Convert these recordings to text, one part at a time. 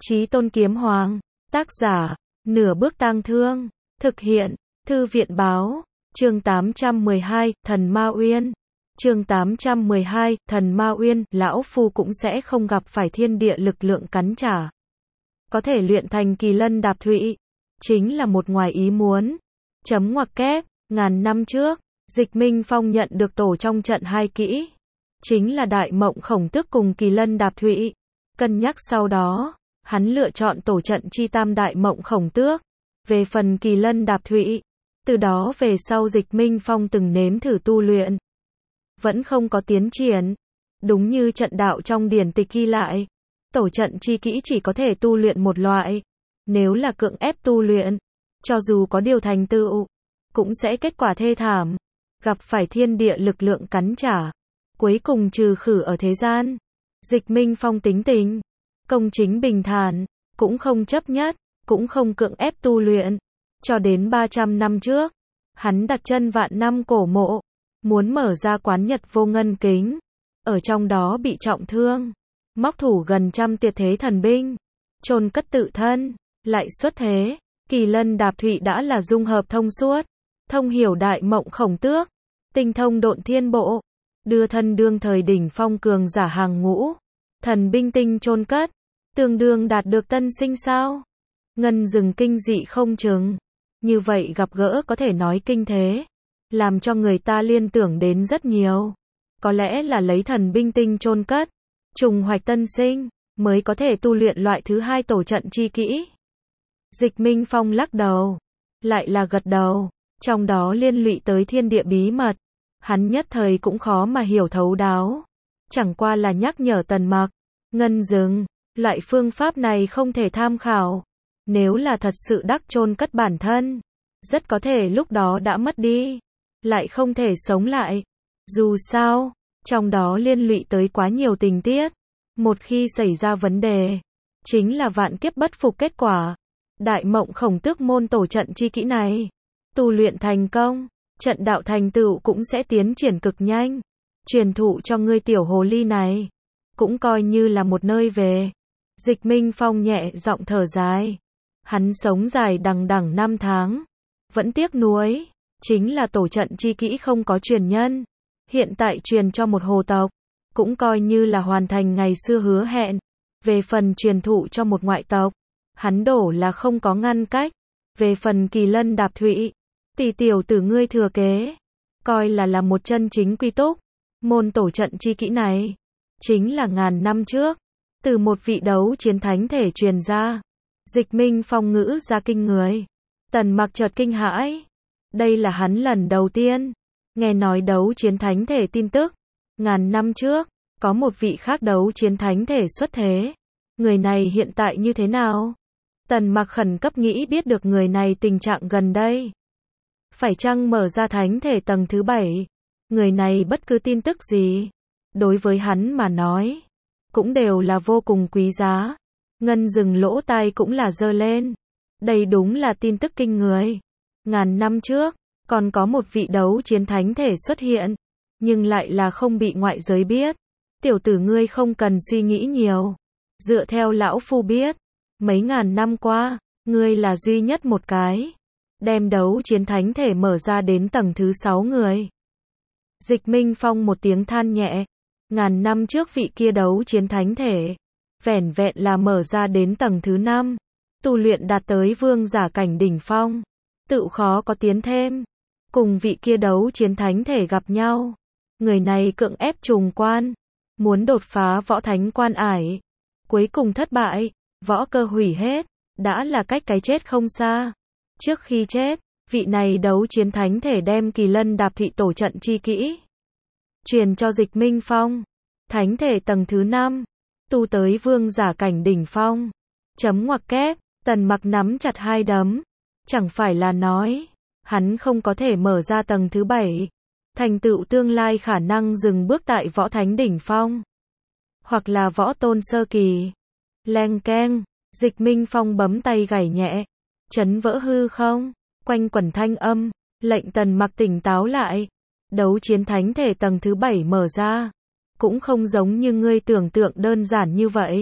Chí Tôn Kiếm Hoàng. Tác giả, Nửa Bước Tang Thương. Thực hiện, Thư viện Báo. Chương 812, Thần Ma Uyên. Chương 812, Thần Ma Uyên, lão phu cũng sẽ không gặp phải thiên địa lực lượng cắn trả. Có thể luyện thành Kỳ Lân Đạp Thụy, chính là một ngoài ý muốn. Chấm ngoặc kép, ngàn năm trước, Dịch Minh Phong nhận được tổ trong trận hai kỹ. Chính là Đại Mộng Khổng Tước cùng Kỳ Lân Đạp Thụy. Cân nhắc sau đó, hắn lựa chọn tổ trận chi tam Đại Mộng Khổng Tước. Về phần Kỳ Lân Đạp Thụy, từ đó về sau Dịch Minh Phong từng nếm thử tu luyện. Vẫn không có tiến triển. Đúng như trận đạo trong điển tịch ghi lại, tổ trận chi kỹ chỉ có thể tu luyện một loại. Nếu là cưỡng ép tu luyện, cho dù có điều thành tựu, cũng sẽ kết quả thê thảm. Gặp phải thiên địa lực lượng cắn trả, cuối cùng trừ khử ở thế gian. Dịch Minh Phong tính tình công chính bình thản, cũng không chấp nhất, cũng không cưỡng ép tu luyện. Cho đến 300 năm trước, hắn đặt chân vạn năm cổ mộ, muốn mở ra quán Nhật Vô Ngân Kính. Ở trong đó bị trọng thương, móc thủ gần trăm tuyệt thế thần binh, chôn cất tự thân, lại xuất thế. Kỳ Lân Đạp Thụy đã là dung hợp thông suốt, thông hiểu Đại Mộng Khổng Tước, tinh thông Độn Thiên Bộ, đưa thân đương thời đỉnh phong cường giả hàng ngũ, thần binh tinh chôn cất, tương đương đạt được tân sinh sao? Ngân rừng kinh dị không chừng. Như vậy gặp gỡ có thể nói kinh thế, làm cho người ta liên tưởng đến rất nhiều. Có lẽ là lấy thần binh tinh chôn cất, trùng hoạch tân sinh, mới có thể tu luyện loại thứ hai tổ trận chi kỹ. Dịch Minh Phong lắc đầu, lại là gật đầu, trong đó liên lụy tới thiên địa bí mật, hắn nhất thời cũng khó mà hiểu thấu đáo. Chẳng qua là nhắc nhở Tần Mặc, Ngân rừng, loại phương pháp này không thể tham khảo. Nếu là thật sự đắc chôn cất bản thân, rất có thể lúc đó đã mất đi, lại không thể sống lại. Dù sao, trong đó liên lụy tới quá nhiều tình tiết, một khi xảy ra vấn đề, chính là vạn kiếp bất phục kết quả. Đại Mộng Khổng Tước môn tổ trận chi kỹ này, tu luyện thành công, trận đạo thành tựu cũng sẽ tiến triển cực nhanh. Truyền thụ cho ngươi tiểu hồ ly này, cũng coi như là một nơi về. Dịch Minh Phong nhẹ giọng thở dài. Hắn sống dài đằng đẵng 5 tháng, vẫn tiếc nuối, chính là tổ trận chi kỹ không có truyền nhân. Hiện tại truyền cho một hồ tộc, cũng coi như là hoàn thành ngày xưa hứa hẹn. Về phần truyền thụ cho một ngoại tộc, hắn đổ là không có ngăn cách. Về phần Kỳ Lân Đạp Thụy, tỷ tiểu tử ngươi thừa kế, coi là một chân chính quy túc. Môn tổ trận chi kỹ này, chính là ngàn năm trước, từ một vị đấu chiến thánh thể truyền ra. Dịch Minh Phong ngữ ra kinh người. Tần Mặc chợt kinh hãi. Đây là hắn lần đầu tiên nghe nói đấu chiến thánh thể tin tức. Ngàn năm trước, có một vị khác đấu chiến thánh thể xuất thế. Người này hiện tại như thế nào? Tần Mặc khẩn cấp nghĩ biết được người này tình trạng gần đây. Phải chăng mở ra thánh thể tầng thứ 7? Người này bất cứ tin tức gì, đối với hắn mà nói, cũng đều là vô cùng quý giá. Ngân rừng lỗ tai cũng là giơ lên. Đây đúng là tin tức kinh người. Ngàn năm trước, còn có một vị đấu chiến thánh thể xuất hiện, nhưng lại là không bị ngoại giới biết. Tiểu tử ngươi không cần suy nghĩ nhiều. Dựa theo lão phu biết, mấy ngàn năm qua, ngươi là duy nhất một cái đem đấu chiến thánh thể mở ra đến tầng thứ 6 người. Dịch Minh Phong một tiếng than nhẹ. Ngàn năm trước vị kia đấu chiến thánh thể, vẻn vẹn là mở ra đến tầng thứ 5, tu luyện đạt tới vương giả cảnh đỉnh phong, tự khó có tiến thêm. Cùng vị kia đấu chiến thánh thể gặp nhau, người này cưỡng ép trùng quan, muốn đột phá võ thánh quan ải, cuối cùng thất bại, võ cơ hủy hết, đã là cách cái chết không xa. Trước khi chết, vị này đấu chiến thánh thể đem Kỳ Lân Đạp Thụy tổ trận chi kỹ truyền cho Dịch Minh Phong. Thánh thể tầng thứ 5, tu tới vương giả cảnh đỉnh phong. Chấm ngoặc kép, Tần Mặc nắm chặt hai đấm. Chẳng phải là nói, hắn không có thể mở ra tầng thứ 7, thành tựu tương lai khả năng dừng bước tại võ thánh đỉnh phong, hoặc là võ tôn sơ kỳ. Leng keng, Dịch Minh Phong bấm tay gảy nhẹ, chấn vỡ hư không, quanh quẩn thanh âm, lệnh Tần Mặc tỉnh táo lại. Đấu chiến thánh thể tầng thứ 7 mở ra, cũng không giống như ngươi tưởng tượng đơn giản như vậy.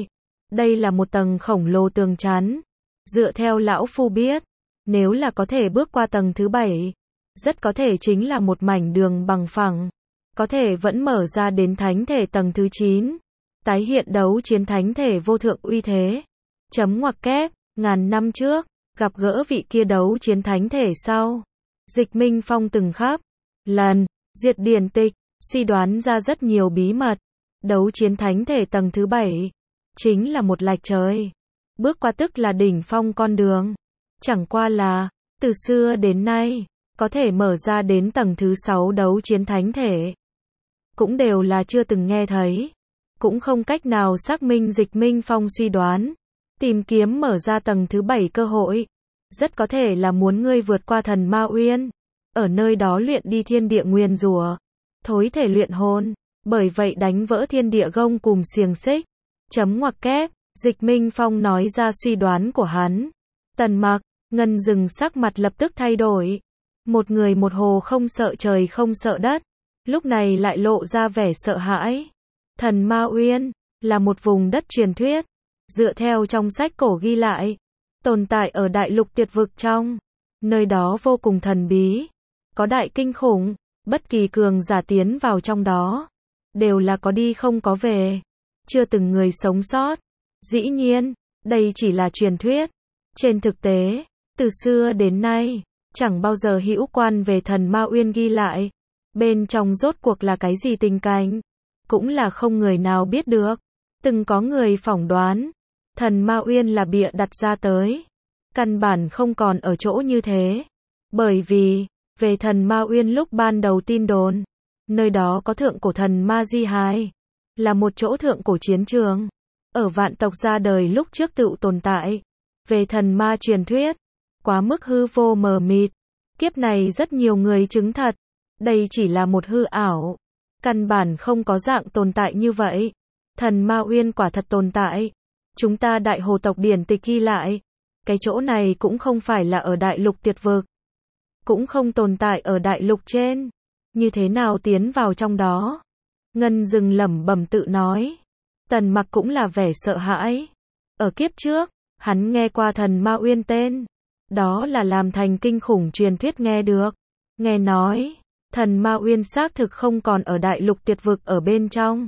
Đây là một tầng khổng lồ tường chắn. Dựa theo lão phu biết, nếu là có thể bước qua tầng thứ 7, rất có thể chính là một mảnh đường bằng phẳng, có thể vẫn mở ra đến thánh thể tầng thứ 9, tái hiện đấu chiến thánh thể vô thượng uy thế. Chấm ngoặc kép, ngàn năm trước, gặp gỡ vị kia đấu chiến thánh thể sau. Dịch Minh Phong từng khắp lần duyệt điển tịch, suy đoán ra rất nhiều bí mật. Đấu chiến thánh thể tầng thứ 7 chính là một lạch trời. Bước qua tức là đỉnh phong con đường. Chẳng qua là, từ xưa đến nay, có thể mở ra đến tầng thứ 6 đấu chiến thánh thể. Cũng đều là chưa từng nghe thấy. Cũng không cách nào xác minh Dịch Minh Phong suy đoán. Tìm kiếm mở ra tầng thứ 7 cơ hội. Rất có thể là muốn ngươi vượt qua thần Ma Uyên. Ở nơi đó luyện đi thiên địa nguyền rủa, thối thể luyện hồn. Bởi vậy đánh vỡ thiên địa gông cùm xiềng xích. Chấm ngoặc kép, Dịch Minh Phong nói ra suy đoán của hắn. Tần Mặc, Ngân Dừng sắc mặt lập tức thay đổi. Một người một hồ không sợ trời không sợ đất. Lúc này lại lộ ra vẻ sợ hãi. Thần Ma Uyên là một vùng đất truyền thuyết. Dựa theo trong sách cổ ghi lại, tồn tại ở đại lục tuyệt vực trong. Nơi đó vô cùng thần bí. Có đại kinh khủng. Bất kỳ cường giả tiến vào trong đó đều là có đi không có về. Chưa từng người sống sót. Dĩ nhiên, đây chỉ là truyền thuyết. Trên thực tế, từ xưa đến nay, chẳng bao giờ hữu quan về thần Ma Uyên ghi lại. Bên trong rốt cuộc là cái gì tình cảnh, cũng là không người nào biết được. Từng có người phỏng đoán, thần Ma Uyên là bịa đặt ra tới. Căn bản không còn ở chỗ như thế. Bởi vì, về thần Ma Uyên lúc ban đầu tin đồn, nơi đó có thượng cổ thần Ma Di Hài, là một chỗ thượng cổ chiến trường. Ở vạn tộc ra đời lúc trước tự tồn tại. Về thần ma truyền thuyết, quá mức hư vô mờ mịt. Kiếp này rất nhiều người chứng thật. Đây chỉ là một hư ảo. Căn bản không có dạng tồn tại như vậy. Thần Ma Uyên quả thật tồn tại. Chúng ta đại hồ tộc điển tịch ghi lại. Cái chỗ này cũng không phải là ở đại lục tuyệt vực. Cũng không tồn tại ở đại lục trên. Như thế nào tiến vào trong đó? Ngân Dừng lẩm bẩm tự nói. Tần Mặc cũng là vẻ sợ hãi. Ở kiếp trước, hắn nghe qua thần Ma Uyên tên. Đó là làm thành kinh khủng truyền thuyết nghe được. Nghe nói, thần Ma Uyên xác thực không còn ở đại lục tuyệt vực ở bên trong.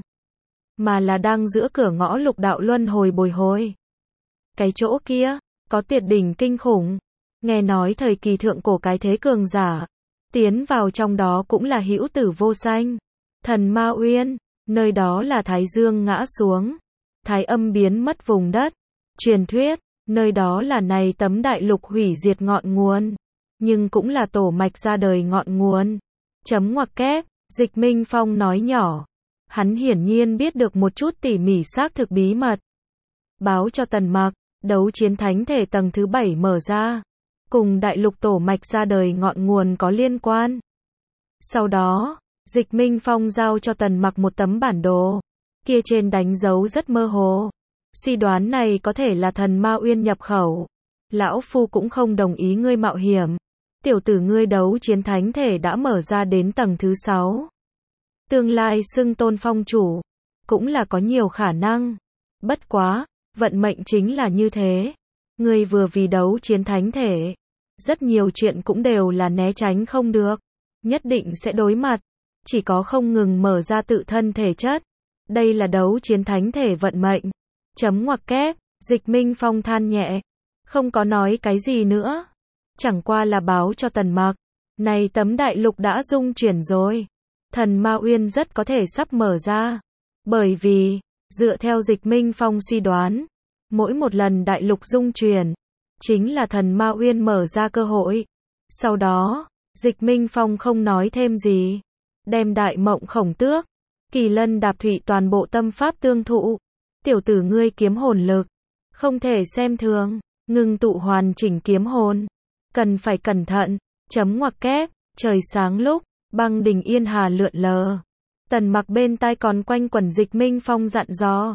Mà là đang giữa cửa ngõ lục đạo luân hồi bồi hồi. Cái chỗ kia, có tuyệt đỉnh kinh khủng. Nghe nói thời kỳ thượng cổ cái thế cường giả. Tiến vào trong đó cũng là hữu tử vô sanh. Thần Ma Uyên, nơi đó là Thái Dương ngã xuống. Thái âm biến mất vùng đất. Truyền thuyết, nơi đó là này tấm đại lục hủy diệt ngọn nguồn. Nhưng cũng là tổ mạch ra đời ngọn nguồn. Chấm ngoặc kép, Dịch Minh Phong nói nhỏ. Hắn hiển nhiên biết được một chút tỉ mỉ xác thực bí mật. Báo cho Tần Mặc, đấu chiến thánh thể tầng thứ 7 mở ra. Cùng đại lục tổ mạch ra đời ngọn nguồn có liên quan. Sau đó, Dịch Minh Phong giao cho Tần Mặc một tấm bản đồ. Kia trên đánh dấu rất mơ hồ. Suy đoán này có thể là thần Ma Uyên nhập khẩu. Lão Phu cũng không đồng ý ngươi mạo hiểm. Tiểu tử ngươi đấu chiến thánh thể đã mở ra đến tầng thứ 6. Tương lai xưng tôn phong chủ. Cũng là có nhiều khả năng. Bất quá, vận mệnh chính là như thế. Ngươi vừa vì đấu chiến thánh thể. Rất nhiều chuyện cũng đều là né tránh không được. Nhất định sẽ đối mặt. Chỉ có không ngừng mở ra tự thân thể chất. Đây là đấu chiến thánh thể vận mệnh. Chấm ngoặc kép, Dịch Minh Phong than nhẹ. Không có nói cái gì nữa. Chẳng qua là báo cho Tần Mặc. Này tấm đại lục đã dung chuyển rồi. Thần Ma Uyên rất có thể sắp mở ra. Bởi vì, dựa theo Dịch Minh Phong suy đoán, mỗi một lần đại lục dung chuyển, chính là thần Ma Uyên mở ra cơ hội. Sau đó, Dịch Minh Phong không nói thêm gì. Đem đại mộng khổng tước, kỳ lân đạp thủy toàn bộ tâm pháp tương thụ. Tiểu tử ngươi kiếm hồn lực. Không thể xem thường. Ngưng tụ hoàn chỉnh kiếm hồn. Cần phải cẩn thận. Chấm ngoặc kép. Trời sáng lúc, băng đỉnh yên hà lượn lờ. Tần Mặc bên tai còn quanh quẩn Dịch Minh Phong dặn dò.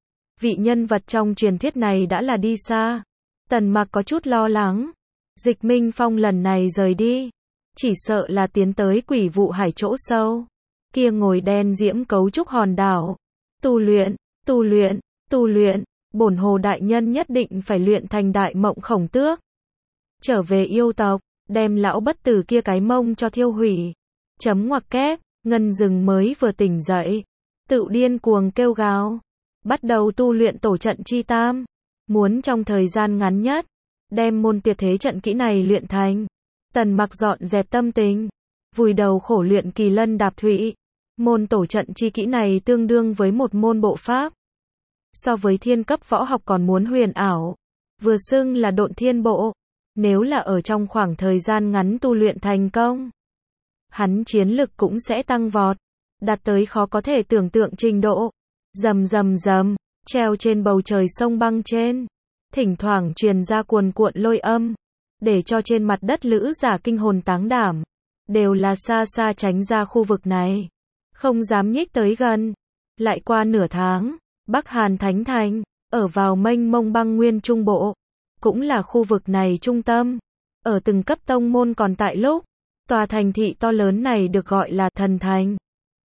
Vị nhân vật trong truyền thuyết này đã là đi xa. Tần Mặc có chút lo lắng. Dịch Minh Phong lần này rời đi. Chỉ sợ là tiến tới quỷ vụ hải chỗ sâu. Kia ngồi đen diễm cấu trúc hòn đảo. Tu luyện, tu luyện, tu luyện. bổn Hồ đại nhân nhất định phải luyện thành Đại Mộng Khổng Tước. Trở về yêu tộc, đem lão bất tử kia cái mông cho thiêu hủy. Chấm ngoặc kép, Ngân Dừng mới vừa tỉnh dậy, tự điên cuồng kêu gào, bắt đầu tu luyện tổ trận chi tam, muốn trong thời gian ngắn nhất đem môn tuyệt thế trận kỹ này luyện thành. Tần Mặc dọn dẹp tâm tình, vùi đầu khổ luyện Kỳ Lân Đạp Thụy. Môn tổ trận chi kỹ này tương đương với một môn bộ pháp, so với thiên cấp võ học còn muốn huyền ảo, vừa xưng là độn thiên bộ. Nếu là ở trong khoảng thời gian ngắn tu luyện thành công, hắn chiến lực cũng sẽ tăng vọt, đạt tới khó có thể tưởng tượng trình độ. Rầm rầm rầm, treo trên bầu trời sông băng trên, thỉnh thoảng truyền ra cuồn cuộn lôi âm, để cho trên mặt đất lữ giả kinh hồn táng đảm, đều là xa xa tránh ra khu vực này, không dám nhích tới gần. Lại qua nửa tháng, Bắc Hàn Thánh Thành, ở vào mênh mông băng nguyên trung bộ, cũng là khu vực này trung tâm. Ở từng cấp tông môn còn tại lúc, tòa thành thị to lớn này được gọi là Thần Thành.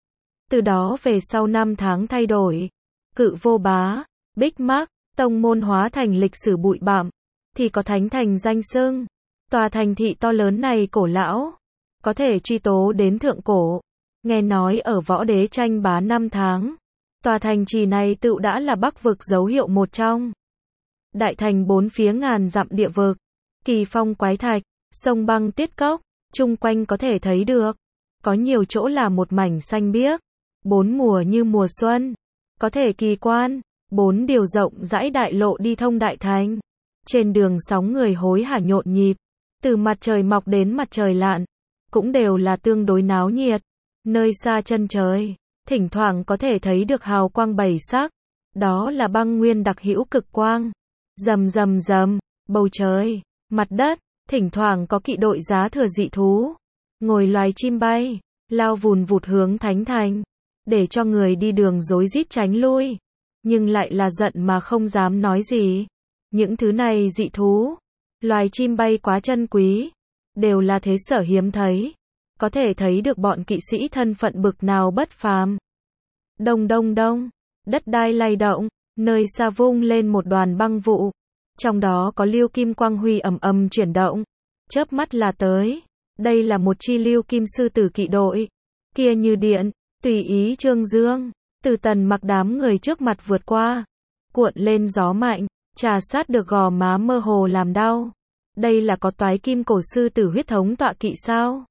Từ đó về sau 5 tháng thay đổi, Cự Vô Bá, Bích Mác, tông môn hóa thành lịch sử bụi bặm, thì có Thánh Thành danh xưng. Tòa thành thị to lớn này cổ lão, có thể truy tố đến thượng cổ. Nghe nói ở võ đế tranh bá 5 tháng, tòa thành trì này tựu đã là Bắc vực dấu hiệu một trong. Đại thành bốn phía ngàn dặm địa vực, kỳ phong quái thạch, sông băng tiết cốc, chung quanh có thể thấy được. Có nhiều chỗ là một mảnh xanh biếc, bốn mùa như mùa xuân, có thể kỳ quan. Bốn điều rộng rãi đại lộ đi thông đại thành. Trên đường sóng người hối hả nhộn nhịp, từ mặt trời mọc đến mặt trời lặn, cũng đều là tương đối náo nhiệt. Nơi xa chân trời, thỉnh thoảng có thể thấy được hào quang bảy sắc, đó là băng nguyên đặc hữu cực quang. Rầm rầm rầm, bầu trời, mặt đất, thỉnh thoảng có kỵ đội giá thừa dị thú, ngồi loài chim bay, lao vùn vụt hướng Thánh Thành, để cho người đi đường rối rít tránh lui, nhưng lại là giận mà không dám nói gì. Những thứ này dị thú, loài chim bay quá chân quý, đều là thế sở hiếm thấy, có thể thấy được bọn kỵ sĩ thân phận bực nào bất phàm. Đông đông đông, đất đai lay động, nơi xa vung lên một đoàn băng vụ, trong đó có lưu kim quang huy ầm ầm chuyển động, chớp mắt là tới. Đây là một chi lưu kim sư tử kỵ đội, kia như điện, tùy ý trương dương, từ Tần Mặc đám người trước mặt vượt qua, cuộn lên gió mạnh, trà sát được gò má mơ hồ làm đau. Đây là có toái kim cổ sư tử huyết thống tọa kỵ sao?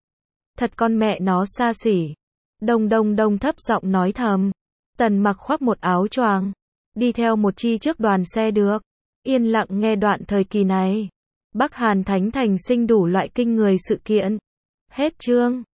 Thật con mẹ nó xa xỉ. Đông đông đông thấp giọng nói thầm. Tần Mặc khoác một áo choàng, đi theo một chi trước đoàn xe được, yên lặng nghe đoạn thời kỳ này. Bắc Hàn Thánh Thành sinh đủ loại kinh người sự kiện. Hết chương.